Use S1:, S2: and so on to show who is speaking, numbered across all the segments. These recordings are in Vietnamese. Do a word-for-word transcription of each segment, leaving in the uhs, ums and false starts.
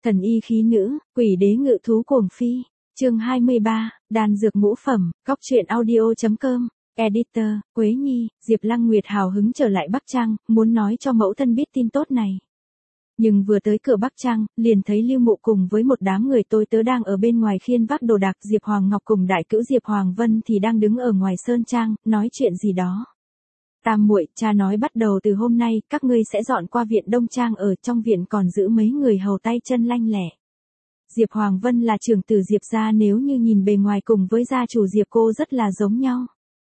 S1: Thần y khí nữ, quỷ đế ngự thú cuồng phi. Chương hai mươi ba, đan dược ngũ phẩm, góc truyện audio chấm com. Editor, Quế Nhi. Diệp Lăng Nguyệt hào hứng trở lại Bắc Trang, muốn nói cho mẫu thân biết tin tốt này. Nhưng vừa tới cửa Bắc Trang, liền thấy Lưu Mộ cùng với một đám người tôi tớ đang ở bên ngoài khiên vác đồ đạc. Diệp Hoàng Ngọc cùng đại cữu Diệp Hoàng Vân thì đang đứng ở ngoài sơn trang, nói chuyện gì đó. Tam muội, cha nói bắt đầu từ hôm nay, các ngươi sẽ dọn qua viện Đông Trang, ở trong viện còn giữ mấy người hầu tay chân lanh lẹ. Diệp Hoàng Vân là trưởng tử Diệp gia, nếu như nhìn bề ngoài cùng với gia chủ Diệp cô rất là giống nhau.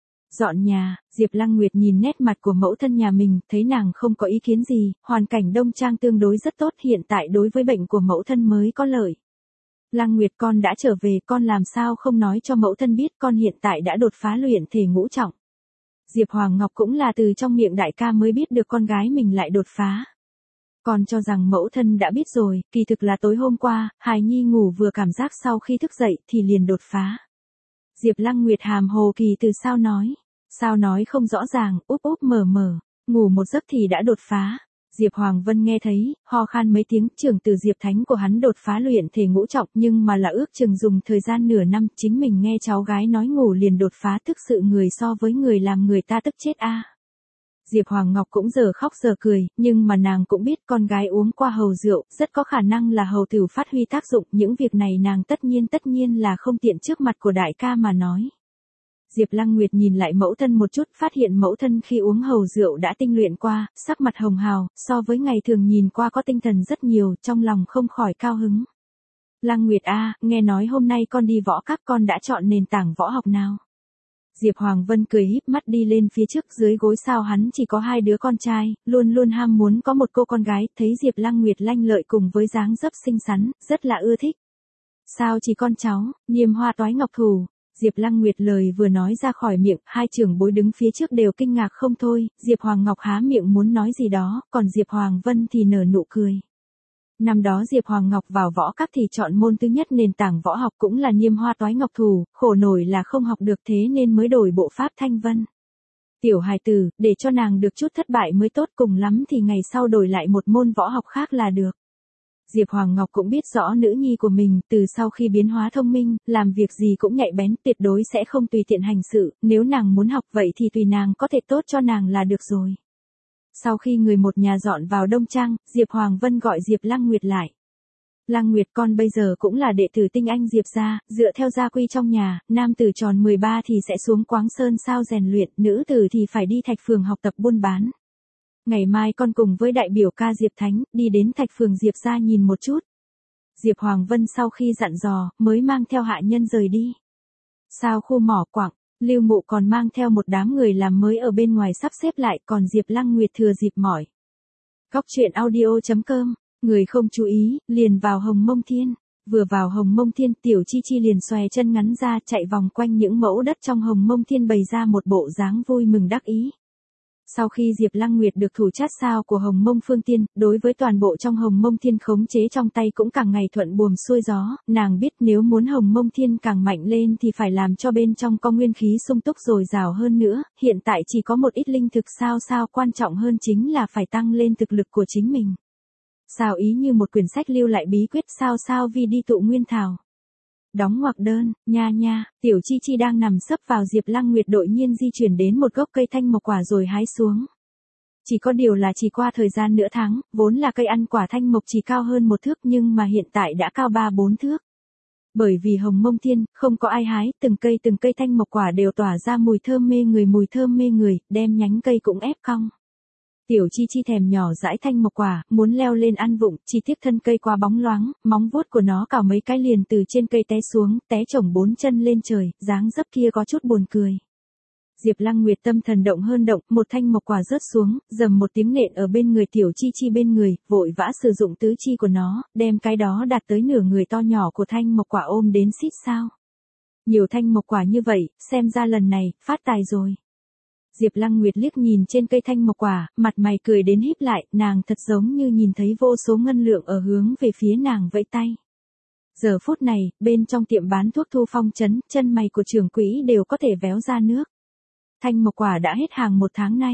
S1: Dọn nhà, Diệp Lăng Nguyệt nhìn nét mặt của mẫu thân nhà mình, thấy nàng không có ý kiến gì, hoàn cảnh Đông Trang tương đối rất tốt, hiện tại đối với bệnh của mẫu thân mới có lợi. Lăng Nguyệt, con đã trở về, con làm sao không nói cho mẫu thân biết con hiện tại đã đột phá luyện thể ngũ trọng. Diệp Hoàng Ngọc cũng là từ trong miệng đại ca mới biết được con gái mình lại đột phá. Con cho rằng mẫu thân đã biết rồi, kỳ thực là tối hôm qua, hài nhi ngủ vừa cảm giác sau khi thức dậy thì liền đột phá. Diệp Lăng Nguyệt hàm hồ kỳ từ sao nói, sao nói không rõ ràng, úp úp mở mở, ngủ một giấc thì đã đột phá. Diệp Hoàng Vân nghe thấy, ho khan mấy tiếng, trưởng tử Diệp Thánh của hắn đột phá luyện thể ngũ trọng, nhưng mà là ước chừng dùng thời gian nửa năm, chính mình nghe cháu gái nói ngủ liền đột phá, thực sự người so với người làm người ta tức chết a. À. Diệp Hoàng Ngọc cũng giờ khóc giờ cười, nhưng mà nàng cũng biết con gái uống qua hầu rượu, rất có khả năng là hầu tử phát huy tác dụng, những việc này nàng tất nhiên tất nhiên là không tiện trước mặt của đại ca mà nói. Diệp Lăng Nguyệt nhìn lại mẫu thân một chút, phát hiện mẫu thân khi uống hầu rượu đã tinh luyện qua, sắc mặt hồng hào, so với ngày thường nhìn qua có tinh thần rất nhiều, trong lòng không khỏi cao hứng. Lăng Nguyệt a, nghe nói hôm nay con đi võ các, con đã chọn nền tảng võ học nào? Diệp Hoàng Vân cười híp mắt đi lên phía trước, dưới gối sao hắn chỉ có hai đứa con trai, luôn luôn ham muốn có một cô con gái, thấy Diệp Lăng Nguyệt lanh lợi cùng với dáng dấp xinh xắn, rất là ưa thích. Sao chỉ con cháu, Niêm Hoa Toái Ngọc Thủ. Diệp Lăng Nguyệt lời vừa nói ra khỏi miệng, hai trưởng bối đứng phía trước đều kinh ngạc không thôi, Diệp Hoàng Ngọc há miệng muốn nói gì đó, còn Diệp Hoàng Vân thì nở nụ cười. Năm đó Diệp Hoàng Ngọc vào võ các thì chọn môn thứ nhất nền tảng võ học cũng là Niêm Hoa Toái Ngọc Thủ, khổ nổi là không học được thế nên mới đổi bộ pháp Thanh Vân. Tiểu hài tử, để cho nàng được chút thất bại mới tốt, cùng lắm thì ngày sau đổi lại một môn võ học khác là được. Diệp Hoàng Ngọc cũng biết rõ nữ nhi của mình, từ sau khi biến hóa thông minh, làm việc gì cũng nhạy bén, tuyệt đối sẽ không tùy tiện hành sự, nếu nàng muốn học vậy thì tùy nàng, có thể tốt cho nàng là được rồi. Sau khi người một nhà dọn vào Đông Trang, Diệp Hoàng Vân gọi Diệp Lăng Nguyệt lại. Lăng Nguyệt, con bây giờ cũng là đệ tử tinh anh Diệp gia, dựa theo gia quy trong nhà, nam tử tròn mười ba thì sẽ xuống Quáng Sơn sao rèn luyện, nữ tử thì phải đi Thạch Phường học tập buôn bán. Ngày mai con cùng với đại biểu ca Diệp Thánh, đi đến Thạch Phường Diệp gia nhìn một chút. Diệp Hoàng Vân sau khi dặn dò, mới mang theo hạ nhân rời đi. Sao khu mỏ quặng, Lưu Mộ còn mang theo một đám người làm mới ở bên ngoài sắp xếp lại, còn Diệp Lăng Nguyệt thừa dịp mỏi. Góc truyện audio chấm com, người không chú ý, liền vào Hồng Mông Thiên. Vừa vào Hồng Mông Thiên, Tiểu Chi Chi liền xòe chân ngắn ra, chạy vòng quanh những mẫu đất trong Hồng Mông Thiên, bày ra một bộ dáng vui mừng đắc ý. Sau khi Diệp Lăng Nguyệt được thủ chát sao của Hồng Mông Phương Tiên, đối với toàn bộ trong Hồng Mông Thiên khống chế trong tay cũng càng ngày thuận buồm xuôi gió, nàng biết nếu muốn Hồng Mông Thiên càng mạnh lên thì phải làm cho bên trong có nguyên khí sung túc dồi dào hơn nữa, hiện tại chỉ có một ít linh thực sao sao, quan trọng hơn chính là phải tăng lên thực lực của chính mình. Sao ý như một quyển sách lưu lại bí quyết sao sao vì đi tụ nguyên thảo. Đóng ngoặc đơn, nha nha, Tiểu Chi Chi đang nằm sấp vào Diệp Lăng Nguyệt đột nhiên di chuyển đến một gốc cây thanh mộc quả rồi hái xuống. Chỉ có điều là chỉ qua thời gian nửa tháng, vốn là cây ăn quả thanh mộc chỉ cao hơn một thước nhưng mà hiện tại đã cao ba bốn thước. Bởi vì Hồng Mông Thiên, không có ai hái, từng cây từng cây thanh mộc quả đều tỏa ra mùi thơm mê người mùi thơm mê người, đem nhánh cây cũng ép cong. Tiểu Chi Chi thèm nhỏ dãi thanh mộc quả, muốn leo lên ăn vụng, chi tiết thân cây quá bóng loáng, móng vuốt của nó cào mấy cái liền từ trên cây té xuống, té chổng bốn chân lên trời, dáng dấp kia có chút buồn cười. Diệp Lăng Nguyệt tâm thần động hơn động, một thanh mộc quả rớt xuống, dầm một tiếng nện ở bên người Tiểu Chi Chi bên người, vội vã sử dụng tứ chi của nó, đem cái đó đạt tới nửa người to nhỏ của thanh mộc quả ôm đến xít sao. Nhiều thanh mộc quả như vậy, xem ra lần này, phát tài rồi. Diệp Lăng Nguyệt liếc nhìn trên cây thanh mộc quả, mặt mày cười đến híp lại, nàng thật giống như nhìn thấy vô số ngân lượng ở hướng về phía nàng vẫy tay. Giờ phút này, bên trong tiệm bán thuốc Thu Phong trấn, chân mày của trưởng quỹ đều có thể véo ra nước. Thanh mộc quả đã hết hàng một tháng nay.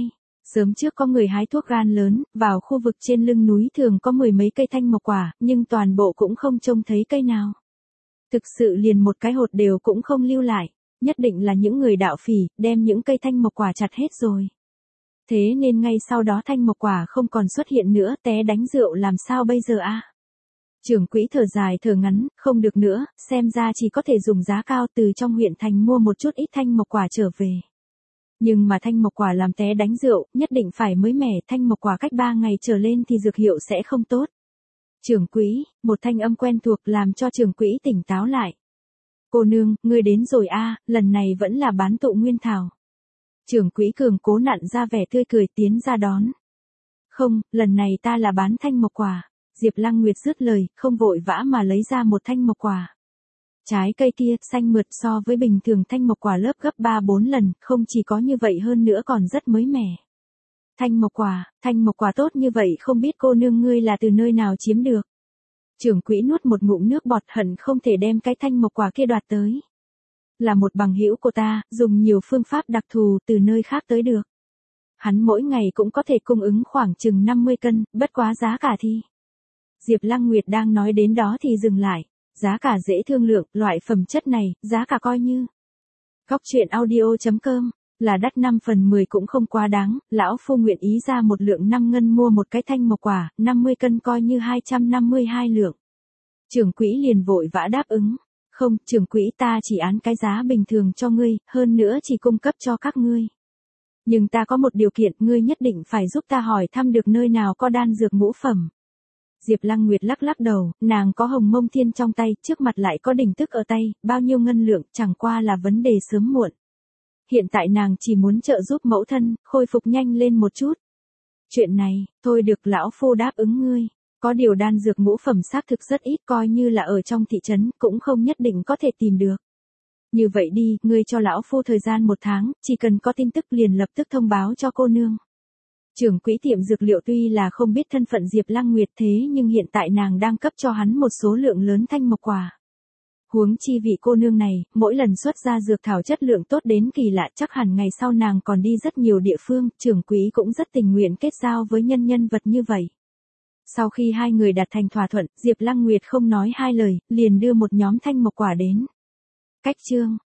S1: Sớm trước có người hái thuốc gan lớn, vào khu vực trên lưng núi thường có mười mấy cây thanh mộc quả, nhưng toàn bộ cũng không trông thấy cây nào. Thực sự liền một cái hột đều cũng không lưu lại, nhất định là những người đạo phỉ, đem những cây thanh mộc quả chặt hết rồi. Thế nên ngay sau đó thanh mộc quả không còn xuất hiện nữa, té đánh rượu làm sao bây giờ a? Trưởng quỹ thở dài thở ngắn, không được nữa, xem ra chỉ có thể dùng giá cao từ trong huyện thành mua một chút ít thanh mộc quả trở về. Nhưng mà thanh mộc quả làm té đánh rượu, nhất định phải mới mẻ, thanh mộc quả cách ba ngày trở lên thì dược hiệu sẽ không tốt. Trưởng quỹ, một thanh âm quen thuộc làm cho trưởng quỹ tỉnh táo lại. Cô nương, ngươi đến rồi a, lần này vẫn là bán tụ nguyên thảo. Trưởng quỹ cường cố nặn ra vẻ tươi cười tiến ra đón. Không, lần này ta là bán thanh mộc quả. Diệp Lăng Nguyệt dứt lời, không vội vã mà lấy ra một thanh mộc quả. Trái cây kia, xanh mượt so với bình thường thanh mộc quả lớp gấp ba bốn lần, không chỉ có như vậy hơn nữa còn rất mới mẻ. Thanh mộc quả, thanh mộc quả tốt như vậy không biết cô nương ngươi là từ nơi nào chiếm được. Trưởng quỹ nuốt một ngụm nước bọt hận không thể đem cái thanh mộc quả kia đoạt tới. Là một bằng hữu của ta, dùng nhiều phương pháp đặc thù từ nơi khác tới được. Hắn mỗi ngày cũng có thể cung ứng khoảng chừng năm mươi cân, bất quá giá cả thì. Diệp Lăng Nguyệt đang nói đến đó thì dừng lại. Giá cả dễ thương lượng, loại phẩm chất này, giá cả coi như. Góc truyện audio chấm com, là đắt năm phần mười cũng không quá đáng, lão phu nguyện ý ra một lượng năm ngân mua một cái thanh mộc quả, năm mươi cân coi như hai trăm năm mươi hai lượng. Trưởng quỹ liền vội vã đáp ứng. Không, trưởng quỹ ta chỉ án cái giá bình thường cho ngươi, hơn nữa chỉ cung cấp cho các ngươi. Nhưng ta có một điều kiện, ngươi nhất định phải giúp ta hỏi thăm được nơi nào có đan dược ngũ phẩm. Diệp Lăng Nguyệt lắc lắc đầu, nàng có hồng mông thiên trong tay, trước mặt lại có đỉnh tức ở tay, bao nhiêu ngân lượng, chẳng qua là vấn đề sớm muộn. Hiện tại nàng chỉ muốn trợ giúp mẫu thân, khôi phục nhanh lên một chút. Chuyện này, thôi được lão phu đáp ứng ngươi. Có điều đan dược ngũ phẩm xác thực rất ít, coi như là ở trong thị trấn, cũng không nhất định có thể tìm được. Như vậy đi, ngươi cho lão phu thời gian một tháng, chỉ cần có tin tức liền lập tức thông báo cho cô nương. Trưởng quỹ tiệm dược liệu tuy là không biết thân phận Diệp Lăng Nguyệt thế nhưng hiện tại nàng đang cấp cho hắn một số lượng lớn thanh mộc quả. Huống chi vị cô nương này, mỗi lần xuất ra dược thảo chất lượng tốt đến kỳ lạ, chắc hẳn ngày sau nàng còn đi rất nhiều địa phương, trưởng quỹ cũng rất tình nguyện kết giao với nhân nhân vật như vậy. Sau khi hai người đạt thành thỏa thuận, Diệp Lăng Nguyệt không nói hai lời, liền đưa một nhóm thanh mộc quả đến. Cách chương